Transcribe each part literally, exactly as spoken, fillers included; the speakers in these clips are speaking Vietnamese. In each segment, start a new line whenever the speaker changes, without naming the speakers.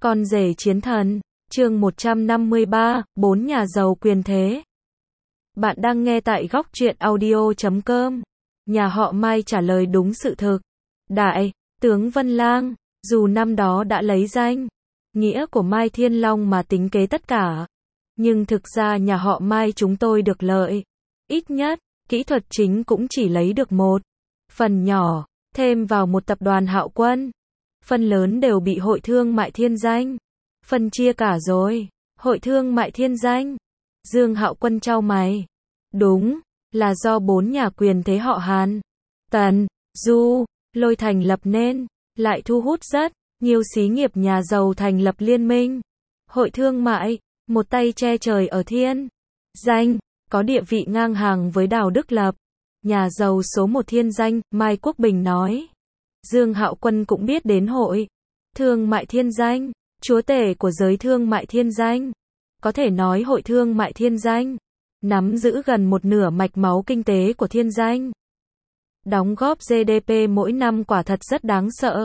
Con rể chiến thần, chương một trăm năm mươi ba, bốn nhà giàu quyền thế. Bạn đang nghe tại góc truyện audio chấm com. Nhà họ Mai trả lời đúng sự thực. Đại tướng Vân Lang, dù năm đó đã lấy danh nghĩa của Mai Thiên Long mà tính kế tất cả, nhưng thực ra nhà họ Mai chúng tôi được lợi. Ít nhất, kỹ thuật chính cũng chỉ lấy được một phần nhỏ, thêm vào một tập đoàn Hạo Quân. Phần lớn đều bị Hội Thương mại Thiên Danh phân chia cả rồi. Hội Thương mại Thiên Danh. Dương Hạo Quân chau mày. Đúng, là do bốn nhà quyền thế họ Hàn, Tần, Du, Lôi thành lập nên, lại thu hút rất nhiều xí nghiệp nhà giàu thành lập liên minh. Hội Thương mại, một tay che trời ở Thiên Danh, có địa vị ngang hàng với Đào Đức Lập. Nhà giàu số một Thiên Danh, Mai Quốc Bình nói. Dương Hạo Quân cũng biết đến Hội Thương mại Thiên Danh, chúa tể của giới thương mại Thiên Danh. Có thể nói Hội Thương mại Thiên Danh nắm giữ gần một nửa mạch máu kinh tế của Thiên Danh. Đóng góp giê đê pê mỗi năm quả thật rất đáng sợ.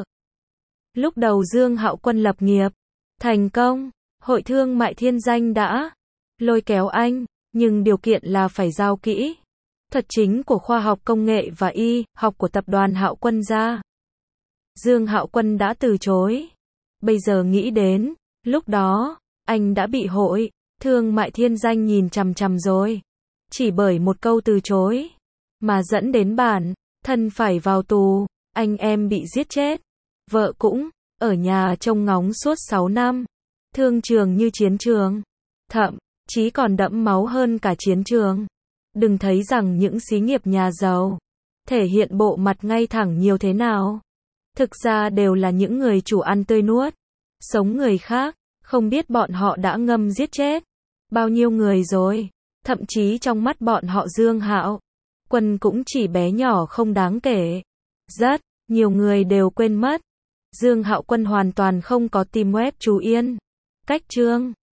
Lúc đầu Dương Hạo Quân lập nghiệp thành công, Hội Thương mại Thiên Danh đã lôi kéo anh, nhưng điều kiện là phải giao kỹ thuật chính của khoa học công nghệ và y học của tập đoàn Hạo Quân ra. Dương Hạo Quân đã từ chối. Bây giờ nghĩ đến, lúc đó, anh đã bị Hội Thương mại Thiên Danh nhìn chằm chằm rồi. Chỉ bởi một câu từ chối, mà dẫn đến bản thân phải vào tù, anh em bị giết chết. Vợ cũng ở nhà trông ngóng suốt sáu năm. Thương trường như chiến trường, thậm chí còn đẫm máu hơn cả chiến trường. Đừng thấy rằng những xí nghiệp nhà giàu thể hiện bộ mặt ngay thẳng nhiều thế nào. Thực ra đều là những người chủ ăn tươi nuốt sống người khác, không biết bọn họ đã ngâm giết chết bao nhiêu người rồi. Thậm chí trong mắt bọn họ Dương Hạo Quân cũng chỉ bé nhỏ không đáng kể. Rất nhiều người đều quên mất, Dương Hạo Quân hoàn toàn không có team web Chú Yên, cách Trương